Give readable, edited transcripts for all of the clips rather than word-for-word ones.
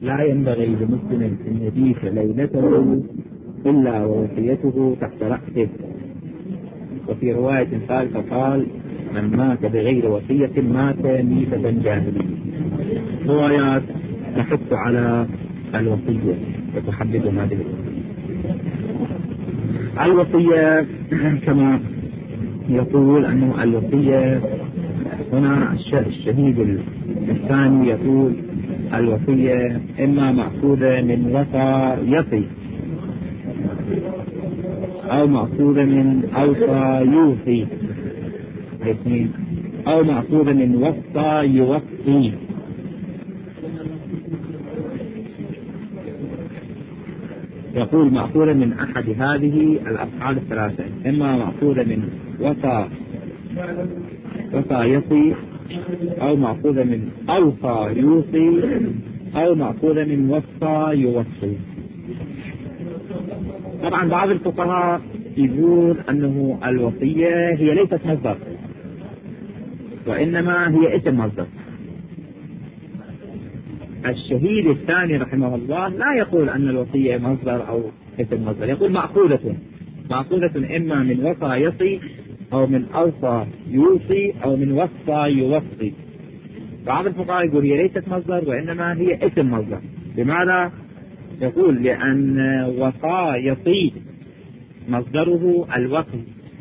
لا ينبغي لمسلم أن يبيت ليلته إلا ووصيته تحت رأسه. وفي رواية ثالثة قال: من مات بغير وصية مات ميتة جاهلية. روايات تحث على الوصية وتحدد هذه الوصية. كما يقول أنه الوصية هنا الشهيد الثاني يقول الوصية إما مأخوذة من وصى أو مأخوذة من أوصى يوصي، أو مأخوذة من وصى يوصي. يقول مأخوذة من أحد هذه الأفعال الثلاثة، إما مأخوذة من وصى يصي، أو مأخوذة من أوصى يوصي، أو مأخوذة من وصى يوصي. طبعا بعض الفقهاء يقول أنه الوصية هي ليست مصدر، وإنما هي اسم مصدر. الشهيد الثاني رحمه الله لا يقول أن الوصية مصدر أو اسم مصدر، يقول مأخوذة إما من وصى يصي، أو من أوصى يوصي، أو من وصى يوصي. بعض الفقهاء يقول هي ليست مصدر وإنما هي اسم مصدر. لماذا؟ يقول لأن وصى يصي مصدره الوصي،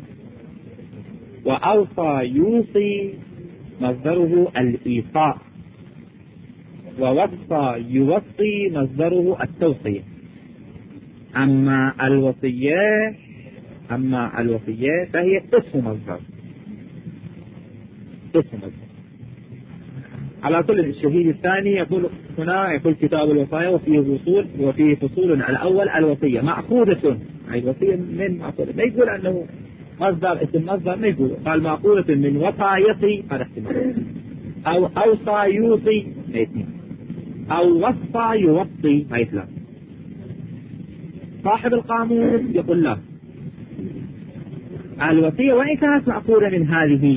وأوصى يوصي مصدره الإيصاء، ووصى يوصي مصدره التوصية. أما الوصية فهي اسم مصدر. على كل الشهيد الثاني يقول هنا، يقول كتاب الوصايا وفيه فصول. الأول الوصية مأخوذة، أي وصية من مأخوذة، ما يقول أنه مصدر اسم مصدر، ما يقول. قال مأخوذة من وصى يصي، هذا احتمال، أو أوصى يوصي، أو وصى يوصي، هاي ثلاث. صاحب القاموس يقول لا، الوصية وإن كانت مأخوذة من هذه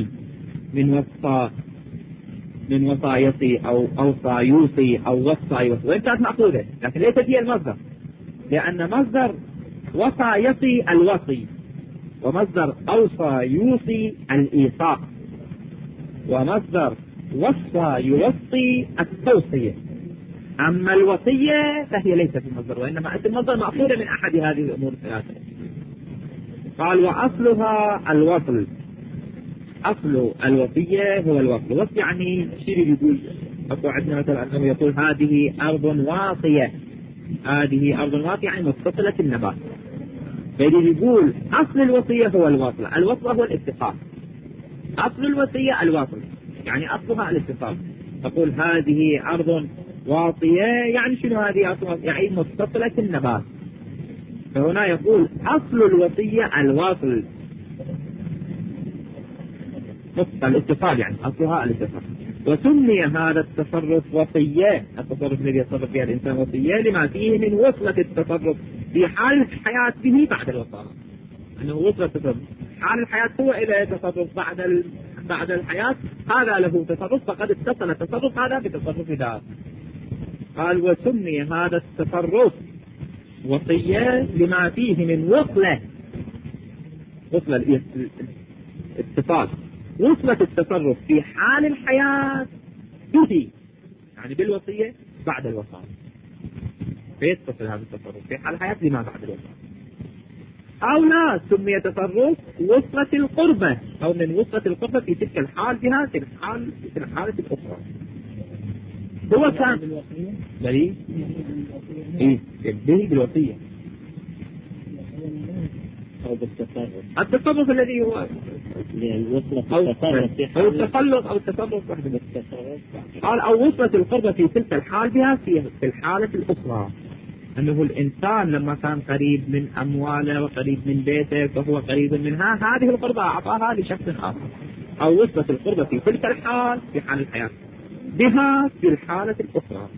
من وصى يصي أو أوصى يوصي أو وصى يوصي، وإن كانت مأخوذة، لكن ليست هي المصدر، لأن مصدر وصى يصي الوصي، ومصدر أوصى يوصي الإيصاء، ومصدر وصى يوصي التوصية. أما الوصية فهي ليست المصدر، وإنما المصدر مأخوذة من أحد هذه الأمور الثلاثة. قال وأصلها الوصل. أصل الوصية هو الوصل. يعني شيء يقول أكو عندنا مثلا أنه يقول هذه أرض واطية، يعني متصلة النبات. فيجي يقول أصل الوصية هو الوصل. الوصل هو الاتصال. أصل الوصية الوصل، يعني أصلها الاتصال. تقول هذه أرض واطية، يعني شنو هذه أرض؟ يعني متصلة النبات. فهنا يقول أصل الوصية الوصل، الاتصال، يعني أصلها الاتصال. وسمي هذا التصرف وصية، التصرف الذي يتصرف فيها الإنسان وصية، لما فيه من وصلة التصرف في حال الحياة به بعد الوفاة. أنه وصلة التصرف حال الحياة هو إلى تصرف بعد الحياة، هذا له تصرف، فقد اتصل التصرف هذا بتصرف ذاك. قال وسمي هذا التصرف وصية لما فيه من وصلة الاتصال، وصلة التصرف في حال الحياة به، يعني بالوصية بعد الوفاة، فيتصل هذا التصرف في حال الحياة لما بعد الوفاة. أو لا، سمي تصرف وصلة القربة، أو من وصلة القربة في تلك الحال بها في الحالة الأخرى. هو كان بالوصية، به بالوصية أو بالتصرف. التصرف الذي هو أو التصرف واحد بالتصرف. قال أو وصلت القربة في تلك الحال بها في الحالة الأخرى، أنه الإنسان لما كان قريب من أمواله وقريب من بيته فهو قريب منها، هذه القربة أعطاها لشخص آخر. أو وصلت القربة في تلك الحال في حال الحياة بها في الحالة الأخرى.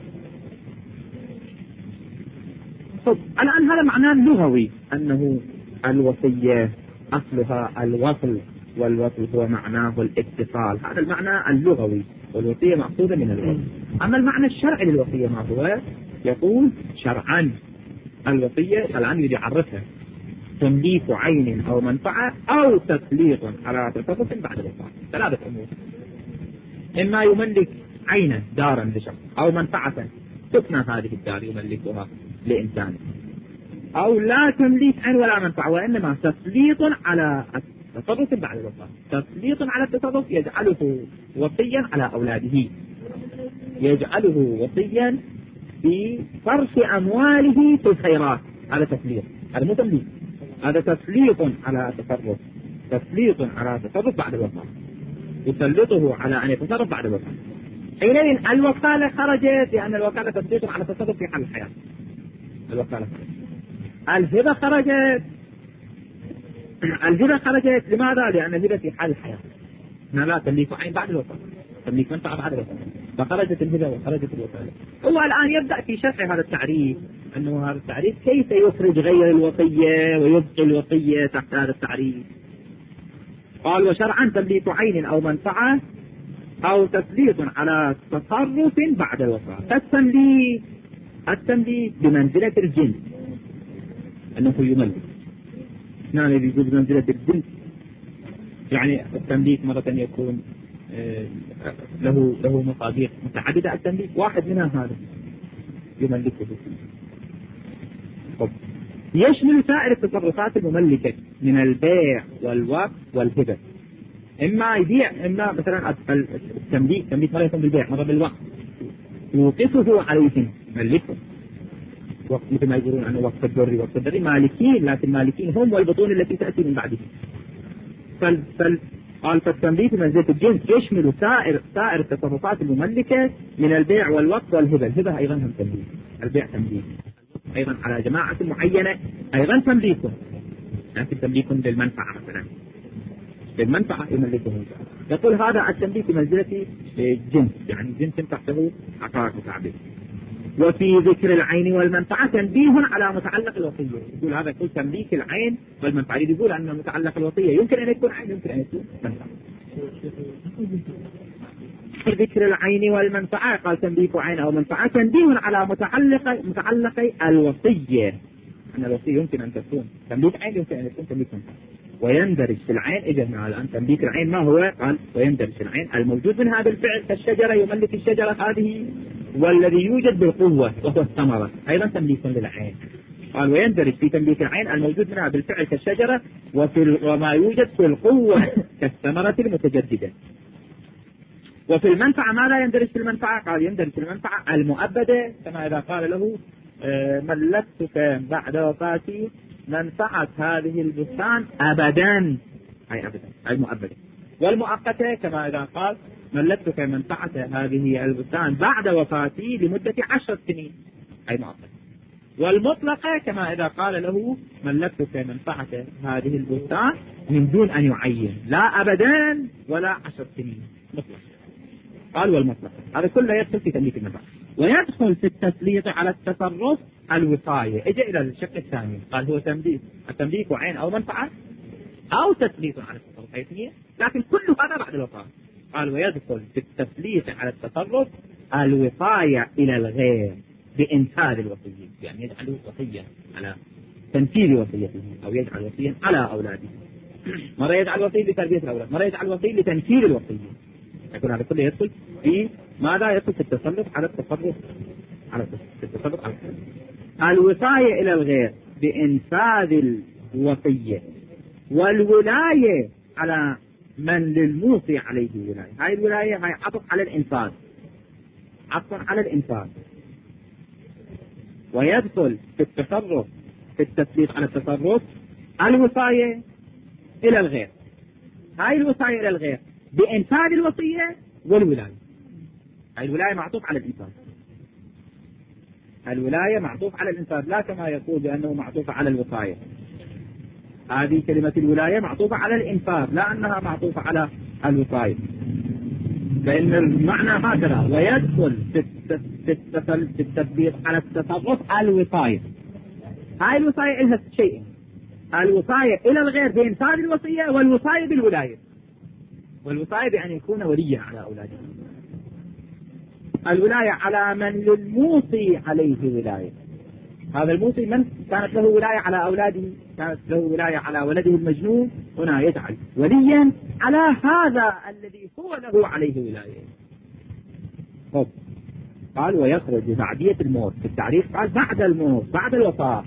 طب الآن هذا معناه اللغوي، أنه الوصية أصلها الوصل، والوصل هو معناه الاتصال. هذا المعنى اللغوي، والوصية مأخوذة من الوصل. أما المعنى الشرعي للوصية ما هو؟ يقول شرعا الوصية الآن يريد يعرفها تمليك عين أو منفعة أو تسليط على تصرف بعد الوفاة. ثلاثة أمور: إما يملك عينا دارا لشخص، أو منفعة تبنى هذه الدار يملكها لإنسان، أو لا تمليك عين ولا منفعة وإنما تسليط على التصرف بعد الوفاة. تسليط على التصرف يجعله وصيا على أولاده، يجعله وصيا في صرف أمواله في الخيرات. هذا تسليط، هذا مو تمليك، هذا تسليط على تصرف، تسليط على تصرف بعد الوفاة، يسلطه على أن يتصرف بعد الوفاة. حينئذ الوكالة خرجت، لأن الوكالة تسليط على التصرف في حال الحياة. الوكالة خرجت. الهبة خرجت. الهبة خرجت لماذا؟ لأن الهبة في حال الحياة، هنا لا تمليك عين بعد الوفاة، تمليك منفعة بعد الوفاة، فخرجت الهبة وخرجت الوكالة. هو الآن يبدأ في شرح هذا التعريف، أنه هذا التعريف كيف يخرج غير الوصية ويبقي الوصية تحت هذا التعريف. قال: وشرعا تمليك عين أو منفعة أو تسليط على تصرف بعد الوفاة. التمليك بمنزلة الجنس، أنه يملك. نعم، يقول بمنزلة الجنس، يعني التمليك مرة يكون له مصادر متعددة. التمليك واحد منها هذا يملكه. يشمل سائر التصرفات المملكة من البيع والوقف والهبة. إما يبيع، إما مثلا التمليك مرة يكون بالبيع مرة بالوقف، يوقفه عليهم يملكه. مثل ما يقولون عنه وقف الدري مالكين، لكن مالكين هم والبطون التي تأتي من بعده. قال: فالتمليك منزلة الجنس يشمل سائر التصرفات المملكة من البيع والوقف والهبة. الهبة أيضا هم تمليك، البيع تمليك أيضا على جماعة معينة، أيضا تمليكهم، لكن تمليكهم للمنفعة مثلا، للمنفعة يملكهم. يقول هذا التمليك منزلة الجنس، يعني جنس تحته عقارات متعددة. وفي ذكر العين والمنفعة تنبيه على متعلق الوصية. يقول هذا كل تمليك العين والمنفعة، يقول أن متعلق الوصية يمكن أن يكون عين، يمكن أن يكون منفعة. في ذكر العين والمنفعة قال تمليك عين أو منفعة تنبيه على متعلق الوصية، أن الوصية يمكن أن تكون تمليك عين، يمكن أن يكون تمليك منفعة. ويندرج في العين، إذا الآن تمليك العين ما هو؟ قال: ويندرج في العين الموجود من هذا الفعل كالشجرة، يملك الشجرة هذه، والذي يوجد بالقوة وهو الثمرة، أيضا تمليك للعين. قال: ويندرج في تمليك العين الموجود منها بالفعل كالشجرة وما يوجد في القوة كالثمرة المتجددة. وفي المنفعة ما لا يندرج في المنفعة؟ قال: يندرج في المنفعة المؤبدة، كما إذا قال له: ملكتك بعد وفاتي منفعة هذه البستان أبدا، أي أبدا أي مؤبدة. والمؤقتة كما إذا قال: ملكتك منفعة هذه البستان بعد وفاتي لمدة 10 سنين، أي مؤقتة. والمطلقة كما إذا قال له: ملكتك منفعة هذه البستان من دون أن يعين، لا أبدا ولا 10 سنين، مطلق. قال: والمطلقة هذا كله يدخل في تمليك المنفعة. ويدخل في التسليط على التصرف الوصاية. اجى الى الشق الثاني، قال: هو التمليك عين او منفعة او تسليط على التصرف، اثنين، لكن كل هذا بعد الوصاية. قال: ويدخل في التسليط على التصرف الوصاية الى الغير بانفاذ الوصية، يعني يجعله وصيا على تنفيذ وصيته، او يجعل وصيا على اولاده. مرة يجعل وصي لتربية الاولاد، مرة يجعل وصي لتنفيذ الوصية. يكون هذا كله يدخل في ماذا؟ يدخل في التصرف على التصرف الوصاية إلى الغير بإنفاذ الوصية، والولاية على من للموصي عليه ولاية. هاي الولاية هاي عطف على الإنفاذ، عطف على الإنفاذ. ويدخل في التصرف في التسليط على التصرف الوصاية إلى الغير. هاي الوصاية إلى الغير بإنفاذ الوصية والولاية. هاي الولاية معطوف على الإنفاذ، الولاية معطوف على الإنفاذ، لا كما يقول بأنه معطوف على الوصاية. هذه كلمة الولاية معطوفة على الإنفاذ، لا أنها معطوفة على الوصاية. فإن المعنى هكذا: ويدخل في التطبيق على التصرف الوصاية. هاي الوصاية لها شيء: الوصاية إلى الغير بإنفاذ الوصية، والوصاية بالولاية، والوصاية بأن يكون وليا على أولاده. الولاية على من للموصي عليه ولاية. هذا الموصي من كانت له ولاية على أولاده، كانت له ولاية على ولده المجنون، هنا يجعل وليا على هذا الذي هو له عليه ولاية. طب قال ويخرج ببعدية الموت في التعريف، قال بعد الموت بعد الوفاة.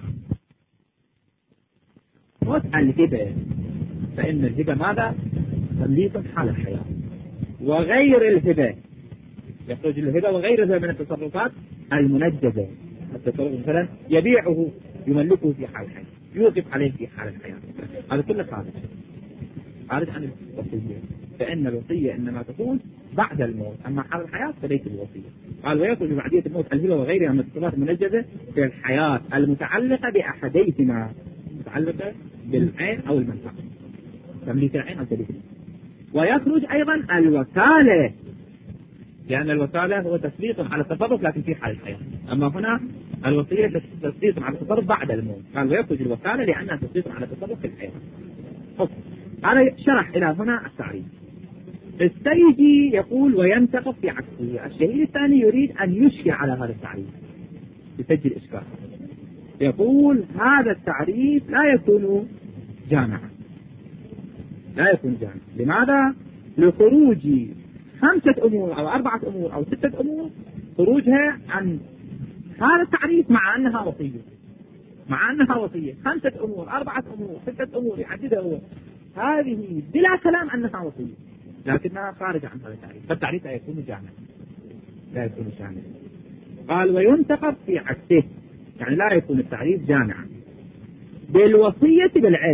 موت الهبة، فإن الهبة ماذا؟ تمليك حال الحياة، وغير الهبة يخرج الهبة وغير الهبة من التصرفات المنجزة. التصرف مثلا يبيعه يملكه في حال الحياة، يوقف عليه في حال الحياة، هذا كله خارج عن الوصية، فإن الوصية إنما تكون بعد الموت، أما حال الحياة فليس الوصية. قال ويخرج بعدية الموت الهبة وغيرها من التصرفات المنجزة في الحياة المتعلقة بأحديهما، متعلقة بالعين أو المنفعة، تمليك العين أو تمليك. ويخرج أيضا الوكالة، لأن الوكالة هو تسليط على التصرف لكن في حال الحياة، أما هنا الوصية تسليط على التصرف بعد الموت. قال ويخرج الوكالة لأنها تسليط على التصرف في الحياة. هذا شرح إلى هنا التعريف. السيدي يقول وينتقف في عكسه. الشهيد الثاني يريد أن يشكل على هذا التعريف، يسجل إشكال، يقول هذا التعريف لا يكون جامعا، لا يكون جامعا. لماذا؟ لخروج 5 أمور أو 4 أمور أو 6 أمور، خروجها عن هذا التعريف مع أنها وصية، مع أنها وصية. 5 أمور 4 أمور 6 أمور يعددها هو، هذه بلا كلام أنها وصية لكنها خارج عن هذا التعريف، فالتعريف لا يكون جامعا، لا يكون جامعا. قال وينتقد في عكسه، يعني لا يكون التعريف جامعا. بالوصية بالعكس،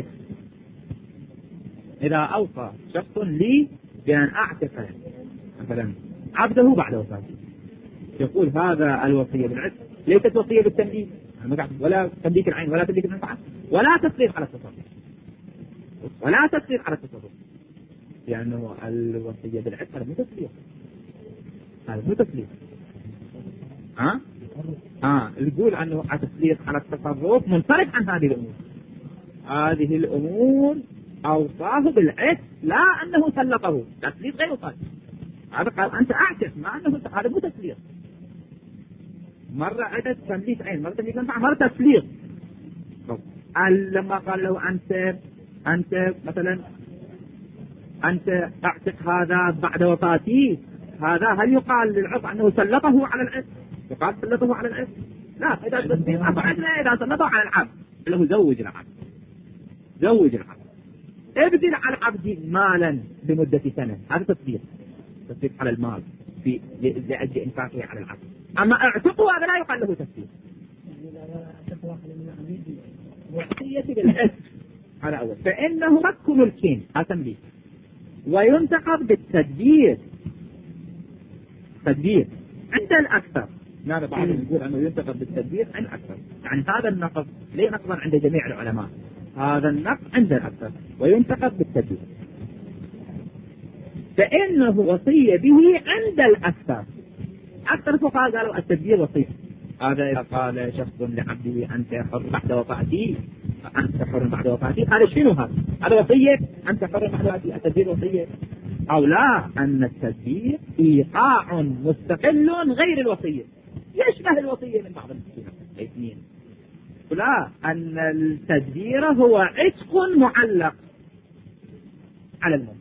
إذا أوصى شخص لي بأن أعتق مثلا عبده بعد وفاته، يقول هذا الوصية بالعكس ليست وصية بالتمليك ولا تمليك العين ولا تمليك المنفعة ولا تسليط على التصرف، ولا تسليط على التصرف، لأنه الوصية بالعكس هذا مو تسليط، هذا مو تسليط. يقول عنه التسليط على التصرف منصرف عن هذه الأمور. هذه الأمور أوصاه بالعكس لا أنه سلطه، تسليط غير صالح. هذا قال أنت أعتق مع أنه هذا مو تسليط، مرة عدد تمليك عين، مرة تمليك منفعة، مرة تسليط. لما قال له أنت مثلا أنت أعتق هذا بعد وفاتي، هذا هل يقال للعضو أنه سلطه على العبد؟ يقال سلطه على العبد؟ لا، إذا سلطه على العبد له زوج العبد، زوج العبد، ابذل على العبد مالا لمدة سنة، هذا تسليط على المال في لأجل إنفاقه على العبد. أما اعتقوا هذا لا يقال له تسليط. وصية بالعكس هذا أول، فإنه فك ملكين تمليك. وينتقد بالتدبير، تدبير عند الأكثر. ماذا بعضهم يقول أنه ينتقد بالتدبير عند الأكثر، يعني هذا النقض ليه نقضا عند جميع العلماء، هذا النقض عند الأكثر وينتقد بالتدبير، فإنه وصية به عند الأكثر. أكثر الفقهاء قالوا التدبير وصية. هذا إذا قال شخص لعبده أنت حر بعد وفاتي، أنت حر بعد وفاتي، هذا شنو هذا وصية؟ أنت حر بعد وفاتي، التدبير وصية أو لا؟ أن التدبير إيقاع مستقل غير الوصية، يشبه الوصية من بعض الاثنين. لا، أن التدبير هو عتق معلق على الموت،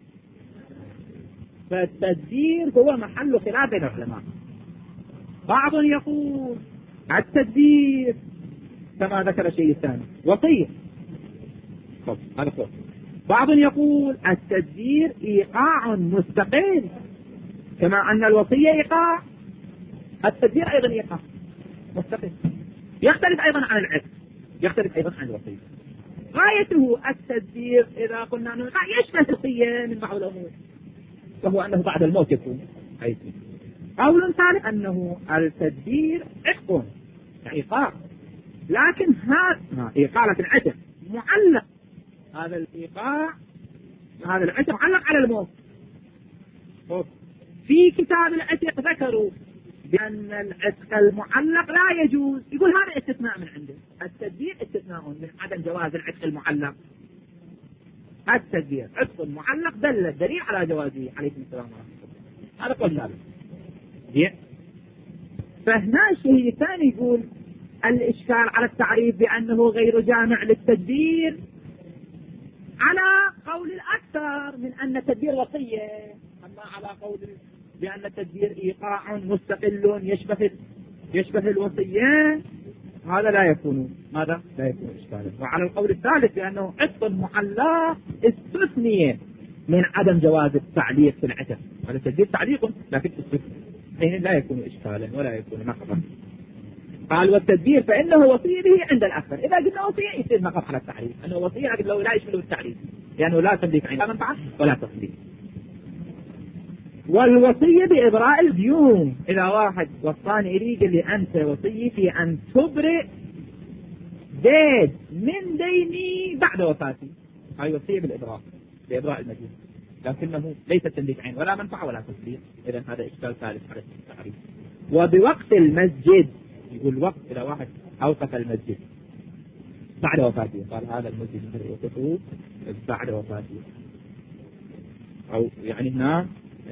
فالتدبير هو محل خلاف بين العلماء. بعض يقول التدبير كما ذكر الشيء الثاني وصية، هذا فوق. بعض يقول التدبير إيقاع مستقل، كما أن الوصية إيقاع، التدبير أيضا إيقاع مستقل، يختلف أيضا عن العتق، يختلف أيضا عن الوصية. غايته التدبير إذا قلنا أنه يشبه الوصية من بعض الأمور، وهو أنه بعد الموت يكون أيضا. قول ثالث أنه التدبير عتق إيقاع، لكن هذا إيقاع لكن عتق معلق، هذا الإيقاع هذا العتق معلق على الموت. في كتاب العتق ذكروا بأن العتق المعلق لا يجوز، يقول هذا استثناء من عنده، التدبير استثناء من عدم جواز العتق المعلق. التدبير عتق معلق دل الدليل على جوازه عليه السلام ورحمة الله، هذا قول ثالث. فهنا الشهيد الثاني يقول الإشكال على التعريف بأنه غير جامع للتدبير على قول الأكثر من أن التدبير وصية، أما على قول بأن التدبير إيقاع مستقل يشبه الوصية هذا لا يكون إشكالا. وعلى القول الثالث بأنه عطف معلق استثنية من عدم جواز التعليق في العتق، هذا التدبير تعليق لكن حين لا يكون إشكالا ولا يكون نقضا. قال والتدبير فإنه وصية به عند الأكثر، إذا قلنا وصية يصير نقض على التعريف، أنه وصية لكن لو لا يشمل التعريف لأنه لا تملك عين لا منفعة ولا تصديق. والوصية بإبراء الديون، إذا واحد وصاني إلي قال لي أنت وصيتي أن تبرئ زيد من ديني بعد وفاتي، هاي وصية بإبراء المدين، لكنه ليس تملك عين ولا منفعة ولا تصديق، إذا هذا إشكال ثالث على التعريف. وبوقت المسجد، يقول وقت إذا واحد أوقف المسجد بعد وفاته، قال هذا المسجد يوقفه بعد وفاته، أو يعني هنا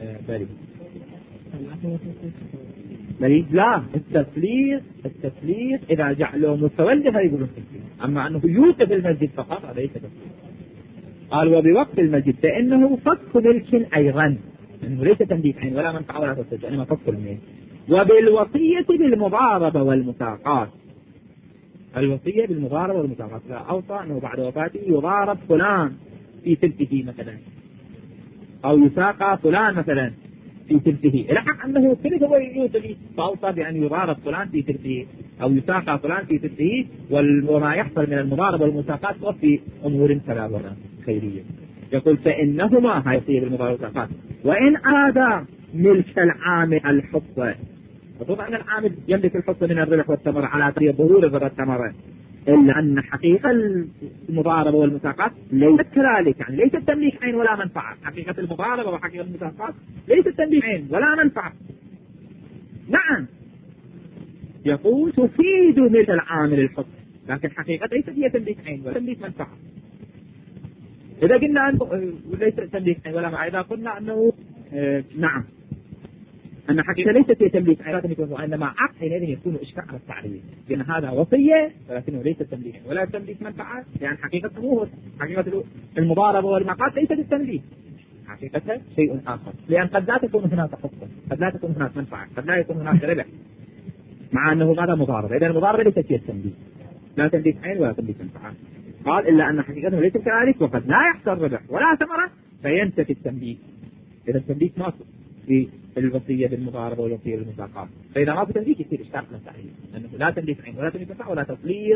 بريد لا التسليق إذا جعله متولي فيقولون التسليق، أما أنه يوقف المسجد فقط هذا ليس تسليق. قال وبوقت المسجد فإنه فك ملك أيضا، أنه ليس تمليك عين ولا منفعة ولا تصديق، إنما فك الملك. وبالوصية بالمضاربة والمساقات، الوصية بالمضاربة والمساقات، لا أوصى أنه بعد وفاته يضارب فلان في تلته مثلا، أو يساقى فلان مثلا في تلته، إلى حق أنه ثلث هو يوصي، فأوصى بأن يضارب فلان في تلته أو يساقى فلان في تلته، وما يحصل من المضاربة والمساقات في أمور ثلاثة خيرية. يقول فإنهما هاي وصية بالمضاربة والمساقات. وإن أراد ملك العامل الحصة، وطبعا العامل يملك الحصة من الربح والثمر على طريق ظهور الربح والثمر، إلا أن حقيقة المضاربة والمساقات ليست كذلك، يعني ليست تمليك عين ولا منفعة. حقيقة المضاربة وحقيقة المساقات ليست تمليك عين ولا منفعة. نعم يقول تفيد ملك العامل الحصة، لكن حقيقة ليست هي تمليك عين ولا تمليك منفعة. إذا قلنا أنه ليس تمليك عين ولا منفعة، إذا قلنا أنه نعم أن حقيقة ليست هي تمليك عين وإنما عقد، حينئذ يكون إشكال على التعريف، لأن هذا وصية ولكنه ليس تمليك ولا تمليك منفعة، لأن حقيقته حقيقة المضاربة والمقاط ليست التمليك، حقيقتها شيء آخر، لأن قد لا تكون هناك حصة، قد لا تكون هناك منفعة، قد لا يكون هناك ربح، مع أنه هذا مضاربة. إذا المضاربة ليست هي التمليك، لا تمليك عين ولا تمليك منفعة. قال إلا أن حقيقته ليست كذلك، وقد لا يحصل ربح ولا ثمرة فينتفي التمليك. إذا التمليك ما في الوصية بالمضاربة والوصية بالمساقات، فإذا ما في تمليك يصير إشكال على التعريف، لأنه لا تمليك عين ولا تمليك منفعة ولا تسليط.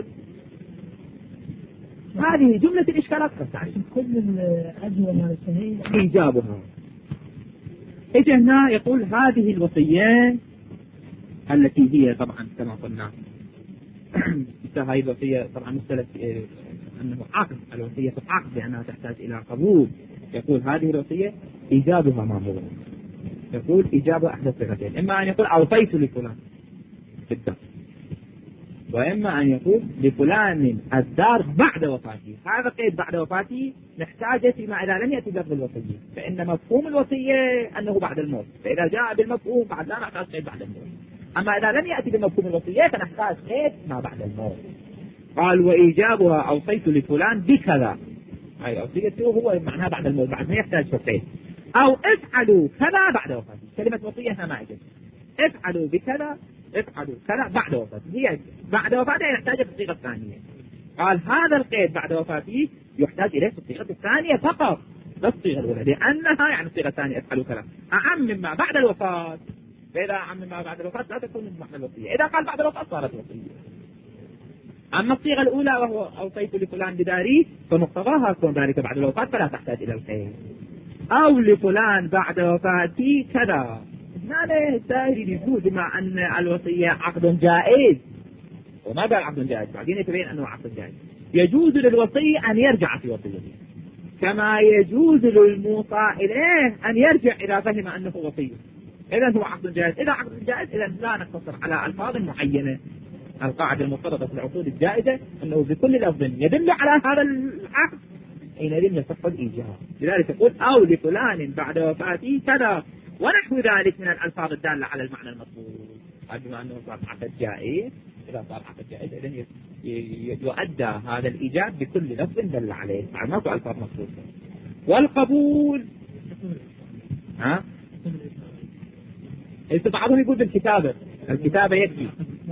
هذه جملة الإشكالات على التعريف. كل الأجوبة مال الشهيد إيجابها. إجا هنا يقول هذه الوصية التي هي طبعا كما قلنا هذه الوصية طبعا مثلت أنه عقد، الوصية عقد لأنها تحتاج إلى قبول. يقول هذه الوصية إيجابها ما هو؟ يقول إجابة أحد الصيغتين، إما أن يقول أوصيت لفلان بالدار، وإما أن يقول لفلان الدار بعد وفاته. هذا قيد بعد وفاته نحتاجه فيما إذا لم يأتي لفظ الوصية، فإن مفهوم الوصية أنه بعد الموت، فإذا جاء بالمفهوم بعد لا نحتاج قيد بعد الموت. أما إذا لم يأتي بمفهوم الوصية فنحتاج قيد ما بعد الموت. قال وإيجابها أوصيت لفلان بكذا، أي أوصيته هو معناها بعد الموت، بعد ما يحتاج قيد. أو افعلوا كذا بعد وفاته، كلمة وصية هنا ما أجل، افعلوا بكذا افعلوا كذا بعد وفاته، هي بعد وفاته يحتاج في الصيغة الثانية. قال هذا القيد بعد وفاته يحتاج إليه في الصيغة الثانية فقط، لا الصيغة الأولى، لأنها يعني الصيغة الثانية افعلوا كذا أعم مما بعد الوفاة، فإذا أعم مما بعد الوفاة لا تكون معنى الوصية، إذا قال بعد الوفاة صارت وصية. أما الصيغة الأولى وهو أوصيت لفلان بداري فمقتضاها كون ذلك بعد الوفاة فلا تحتاج إلى القيد. أو لفلان بعد وفاتي كذا، هنا السائل يجوز مع أن الوصية عقد جائز، وما قال عقد جائز، بعدين يتبين أنه عقد جائز. يجوز للوصي أن يرجع في وصيته، كما يجوز للموصى إليه أن يرجع إذا فهم أنه وصي. إذا هو عقد جائز. إذا عقد جائز إذا لا نقتصر على ألفاظ معينة. القاعدة المفترضة في العقود الجائزة أنه بكل لفظ يدل على هذا العقد حينئذ يصح الإيجاب. لذلك يقول أو لفلان بعد وفاته كذا ونحو ذلك من الألفاظ الدالة على المعنى المطلوب. بما أنه صار عقد جائز، إذا صار عقد جائز إذن يؤدى هذا الإيجاب بكل لفظ دل عليه، يعني ما ألفاظ مخصوصة. والقبول بعضهم يقول بالكتابة، الكتابة يكفي،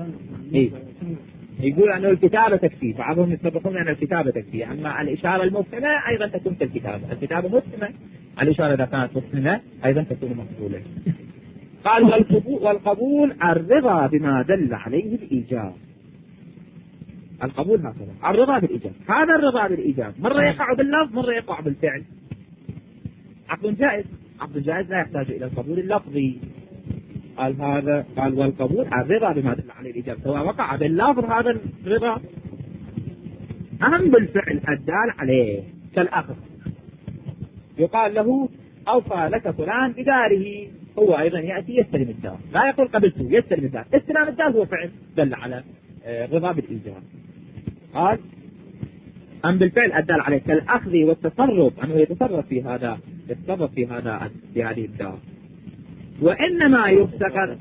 يقول أنه الكتابة تكفي، بعضهم يتفقون أن الكتابة تكفي، أما الإشارة المفهمة أيضا تكون كالكتابة، الكتابة مفهمة، الإشارة إذا كانت مفهمة أيضا تكون مقبولة. قال والقبول الرضا بما دل عليه الإيجاب. القبول هكذا، الرضا بالإيجاب، هذا الرضا بالإيجاب مرة يقع باللفظ مرة يقع بالفعل. عقد جائز، عقد جائز لا يحتاج إلى القبول اللفظي. قال هذا، قال والقبول الرضا بما دل عليه الإيجاب، سواء وقع باللفظ هذا الرضا أهم بالفعل الدال عليه، كالأخذ يقال له أوصى لك فلان بداره، هو أيضا يأتي يستلم الدار، لا يقول قبلته، يستلم الدار، استلام الدار هو فعل دل على رضا بالإيجاب. قال أم بالفعل الدال عليه كالأخذ والتصرف، أنه يتصرف في هذا، يتصرف في هذا في هذه الدار. وإنما يفتقر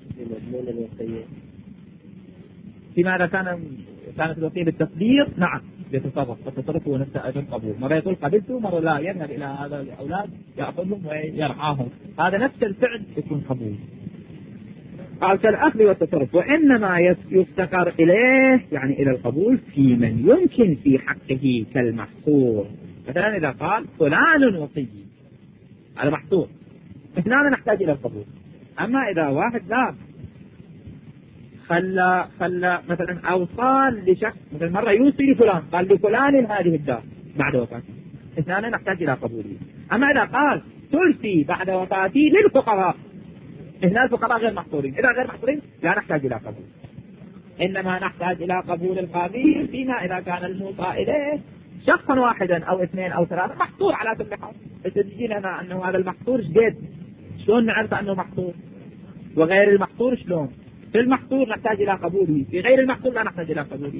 فيما كانت الوصية بالتصديق، نعم يتصرف، والتصرف هو نفسه أيضا قبول، مرة يقول قبلته، مرة لا، يذهب إلى هذا الأولاد يأخذهم ويرعاهم، هذا نفس الفعل يكون قبول. قال كالأخذ والتصرف. وإنما يفتقر إليه يعني إلى القبول في من يمكن في حقه كالمحصور، مثلا إذا قال فلان وصي، هذا محصور، اثنان نحتاج إلى القبول. أما إذا واحد لا خلى مثلا أوصال لشخص، مثلا مرة يوصي لفلان، قال لفلان هذه الدار بعد وفاته، اثنان نحتاج إلى قبوله. أما إذا قال تلسي بعد وفاتي للفقراء، هنا الفقراء غير محصورين، إذا غير محصورين لا نحتاج إلى قبول، إنما نحتاج إلى قبول القاضي فيما إذا كان الموصى إليه شخصا واحدا أو اثنين أو ثلاثة محصور على كل حال. تجي لنا أنه هذا المحصور جديد، شلون نعرف أنه محصور؟ وغير المحصور شلون؟ في المحصور نحتاج إلى قبوله، في غير المحصور لا نحتاج إلى قبوله.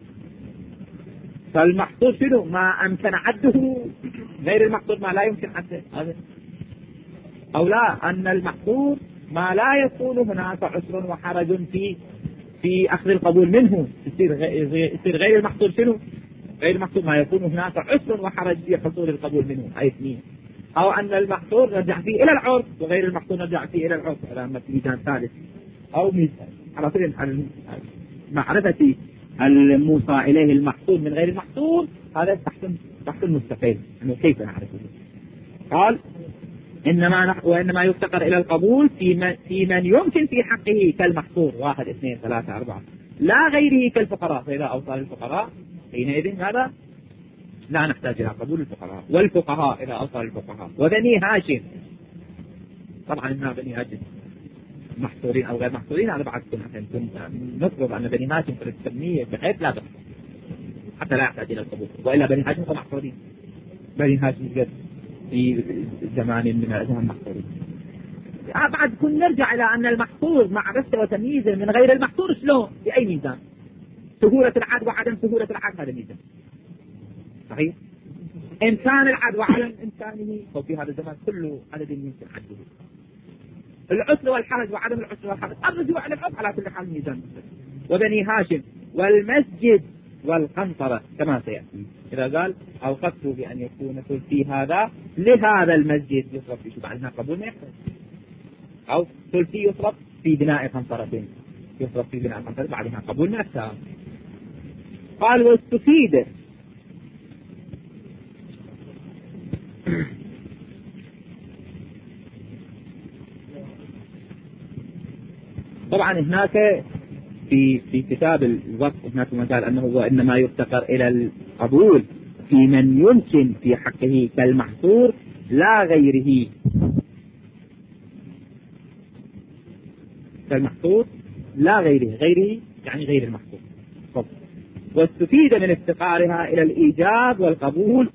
فالمحصور شنو؟ ما أمكن عده، غير المحصور ما لا يمكن عده، أو لا، أن المحصور ما لا يكون هناك عسر وحرج في أخذ القبول منه، يصير غير المحصور شنو؟ غير المحصور ما يكون هناك عسر وحرج في حصول القبول منه، أي اثنين. أو أن المحصور نرجع فيه إلى العرف، وغير المحصور نرجع فيه إلى العرف، على ميزان ثالث أو ميزان، على طول معرفة الموصى إليه المحصور من غير المحصور، هذا تحت المستقيم، أنه كيف نعرفه. قال وإنما يفتقر إلى القبول في من يمكن في حقه كالمحصور، 1 2 3 4، لا غيره كالفقراء، فإذا أوصى للفقراء حينئذ هذا لا نحتاج إلى قبول الفقراء. والفقهاء إذا أوصى للفقهاء. وبني هاشم، طبعا إنها بني هاشم محصورين أو غير محصورين، هذا بعد كنت نفرض أن بني هاشم في التسمية بحيث لا تحصل حتى لا يحتاج إلى القبول، وإلا بني هاشم محصورين، بني هاشم جد في زمان من الأزمان محصورين. بعد كن نرجع إلى أن المحصور معرفته وتمييزه من غير المحصور شلون، بأي ميزان؟ سهولة العد وعدم سهولة العد، هذا ميزان صحيح. إمكان العد وعدم إمكانه، وفي هذا الزمان كله عدد يمكن عده. العسر والحرج وعدم العسر والحرج، الرجوع على العرف على كل حال ميزان. وبني هاشم والمسجد والقنطرة كما سيأتي، إذا قال أوقفت بأن يكون ثلثي هذا لهذا المسجد يصرف في بعدها قبول ما يحتاج، أو ثلثي يصرف في بناء قنطرتين، يصرف في بناء قنطرة بعدها قبول ما يحتاج. قال واستفيد طبعا هناك في كتاب الوقت هناك مجال أنه هو إنما يفتقر إلى القبول في من يمكن في حقه كالمحصور لا غيره، كالمحصور لا غيره يعني غير المحصور. واستفيد من افتقارها إلى الإيجاب والقبول.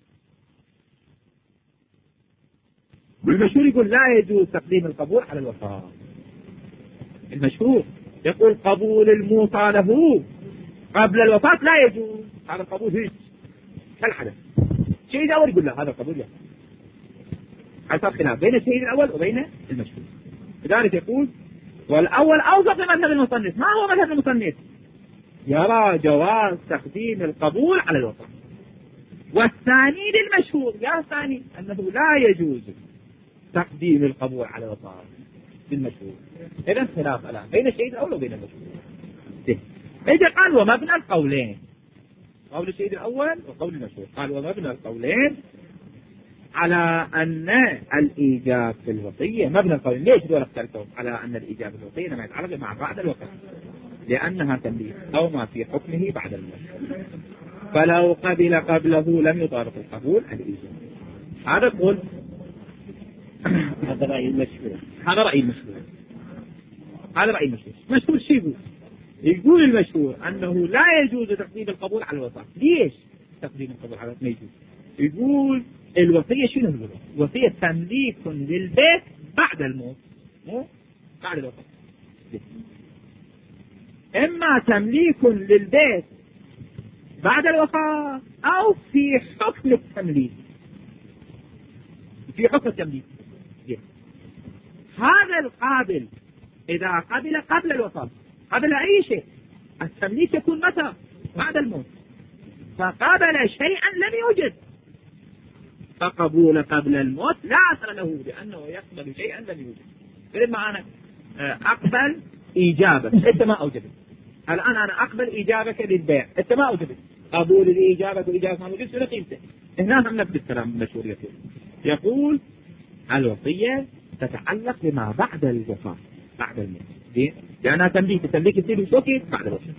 والمشهور يقول لا يجوز تقديم القبول على الوفاة. المشهور يقول قبول الموصى له قبل الوفاة لا يجوز، هذا القبول هيك كالعدم. الشيء الأول يقول لا، هذا القبول لا، حصل خلاف بين الشيء الأول وبين المشهور. لذلك يقول والأول أوثق لمذهب المصنف. ما هو مذهب المصنف؟ يرى جواز تقديم القبول على الوفاة. والثاني للمشهور، يا ثاني أنه لا يجوز تقديم القبول على الوفاة بالمشهور. إذا خلاف الآن بين الشهيد الأول وبين المشهور. إذا قال ومبنى القولين، قول الشهيد الأول وقول المشهور، قال ومبنى القولين على أن الإيجاب في الوصية، مبنى القولين ليش دول اختلفوا على أن الإيجاب في الوصية لما يتعلق مع بعد الوفاة لأنها تمليك أو ما في حكمه بعد الموت، فلو قبل قبله لم يطابق القبول الإيجاب. هذا قول هذا رأي المشهور. هذا رأي المشهور. هذا رأي المشهور. مشهور شو يقول؟ يقول المشهور أنه لا يجوز تقديم القبول على الوفاة. ليش تقديم القبول على الوفاة ما يجوز؟ يقول الوصية شنو هو؟ الوصية تمليك للبيت بعد الموت، مو بعد الوفاة. إما تمليك للبيت بعد الوفاة أو في حكم التمليك، في حكم التمليك. هذا القابل إذا قبل قبل الوفاة قبل أي شيء، التمليك يكون متى؟ بعد الموت. فقابل شيئا لم يوجد، فقبول قبل الموت لا أثر له لأنه يقبل شيئا لم يوجد. إذن معنا أقبل إيجابك أنت ما أوجبت، الآن أنا أقبل إيجابك للبيع أنت ما أوجبت، قبول الإيجابة وإيجابة ما موجود شنو قيمته؟ هنا هم نفس الكلام المشهور يقول الوصية تتعلق بما بعد الوفاة بعد الموت، لأنها تمليك، التمليك يصير بشوكي بعد الوفاة.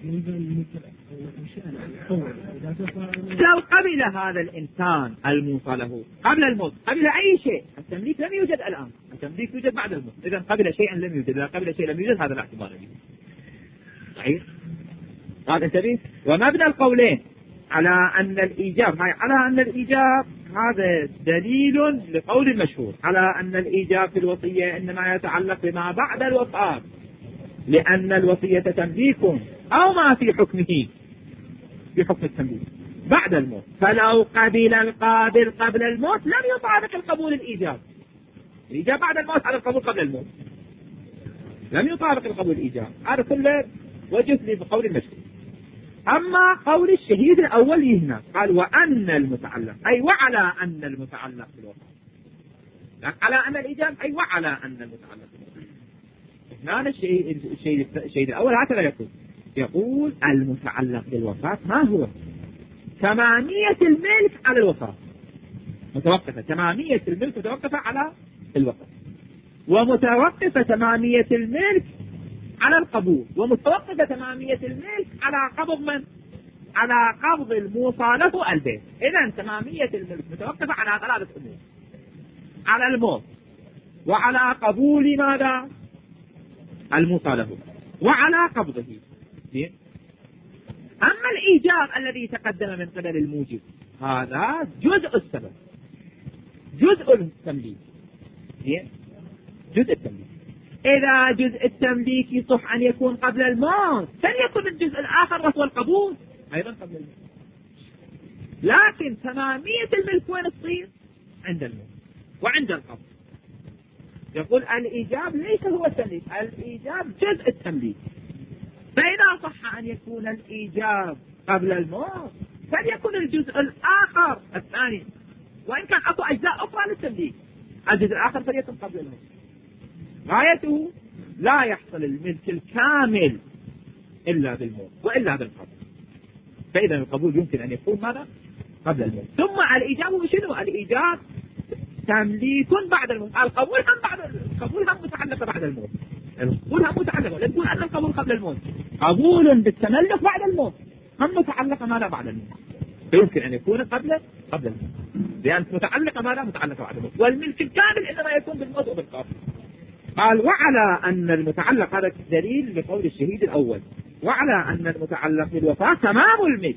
لو قبل هذا الإنسان الموصى له قبل الموت قبل أي شيء، التمليك لم يوجد الآن، التمليك يوجد بعد الموت. إذا قبل شيئا لم يوجد، إذا قبل شيء لم يوجد هذا الاعتبار صحيح. هذا انتبه. ومبنى القولين على أن الإيجاب، على أن الإيجاب هذا دليل لقول المشهور على أن الإيجاب في الوصية إنما يتعلق بما بعد الوفاة، لأن الوصية تمليك أو ما في حكمه في حكم التمليك بعد الموت. فلو قبل القابل قبل الموت لم يطابق القبول الإيجاب. الإيجاب بعد الموت على القبول قبل الموت لم يطابق القبول الإيجاب. هذا كله وجه بقول المشهور. أما قول الشهيد الأول هنا قال وأن المتعلق أي وعلى أن المتعلق بالوفاة، على أن الإيجاب أي وعلى أن المتعلق بالوفاة. هنا الشهيد الأول هكذا يقول المتعلق بالوفاة ما هو؟ تمامية الملك على الوفاة متوقفة، تمامية الملك متوقفة على الوفاة، ومتوقفة تمامية الملك على القبول، ومتوقفة تمامية الملك على قبض من؟ على قبض الموصى له البيت. إذن تمامية الملك متوقفة على ثلاثة أمور: على الموت، وعلى قبول ماذا؟ الموصى له، وعلى قبضه. أما الإيجاب الذي تقدم من قبل الموجب هذا جزء السبب، جزء التمليك، جزء التمليك. إذا جزء التمليك يصح أن يكون قبل الموت فليكن الجزء الآخر وهو القبول أيضا قبل الموت. لكن تمامية الملك وين تصير؟ عند الموت وعند القبض. يقول الإيجاب ليس هو التمليك، الإيجاب جزء التمليك. فإذا صح أن يكون الإيجاب قبل الموت فليكن الجزء الآخر الثاني، وإن كان أكو أجزاء أخرى للتمليك، الجزء الآخر فليكن قبل الموت. غايته لا يحصل الملك الكامل إلا بالموت وإلا بالقبول. فإذا القبول يمكن أن يكون ماذا؟ قبل الموت. ثم الإيجاب شنو؟ الإيجاب تمليك بعد الموت. القبول هم بعد، القبول هم متعلق بعد الموت، القبول هم متعلق. لا تقول أن القبول قبل الموت، قبول بالتملك بعد الموت هم متعلقة ماذا بعد الموت، فيمكن أن يكون قبل الموت، لأن متعلقة ماذا؟ متعلقة بعد الموت. والملك الكامل إنما يكون بالموت وبالقبول. قال وعلى أن المتعلق، هذا دليل لقول الشهيد الأول، وعلى أن المتعلق بالوفاة تمام الملك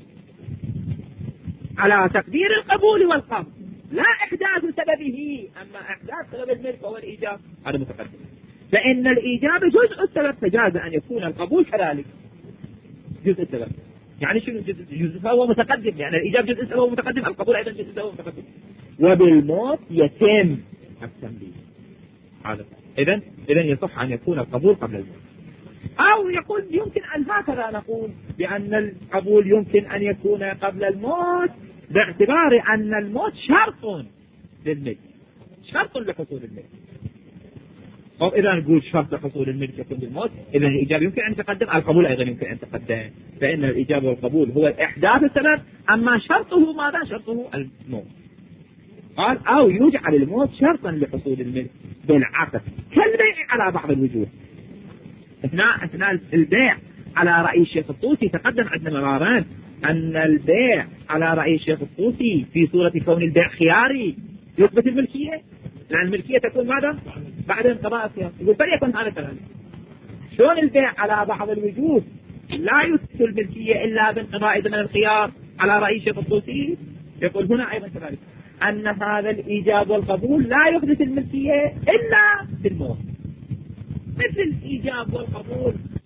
على تقدير القبول والقبض لا إحداث سببه. أما إحداث سبب الملك وهو الإيجاب هذا متقدم، فإن الإيجاب جزء السبب، فجاز أن يكون القبول كذلك جزء السبب. يعني شنو جزء فهو متقدم، يعني الإيجاب جزء السبب هو متقدم، القبول أيضا جزء السبب متقدم. وبالموت يتم التمليك. هذا إذن يصح أن يكون القبول قبل الموت. أو يقول يمكن أن هكذا نقول بأن القبول يمكن أن يكون قبل الموت باعتبار أن الموت شرط للملك، شرط لحصول الملك. أو إذا نقول شرط لحصول الملك يكون بالموت، إذا الإجابة يمكن أن تقدم، القبول أيضا يمكن أن تقدم، فإن الإجابة والقبول هو إحداث السبب، أما شرطه ماذا؟ شرطه الموت. قال أو يجعل الموت شرطا لحصول الملك بالعقد كالبيع على بعض الوجوه. أثناء البيع على رأي الشيخ الطوسي تقدم عندنا مرارا أن البيع على رأي الشيخ الطوسي في صورة كون البيع خياري يثبت الملكية، لأن الملكية تكون ماذا؟ بعد انقضاء الخيار. يقول فليكن هذا كذلك. شلون البيع على بعض الوجوه لا يثبت الملكية إلا بانقضاء زمن الخيار على رأي الشيخ الطوسي؟ يقول هنا أيضا كذلك أن هذا الإيجاب والقبول لا يحدث الملكية إلا بالموت، مثل الإيجاب والقبول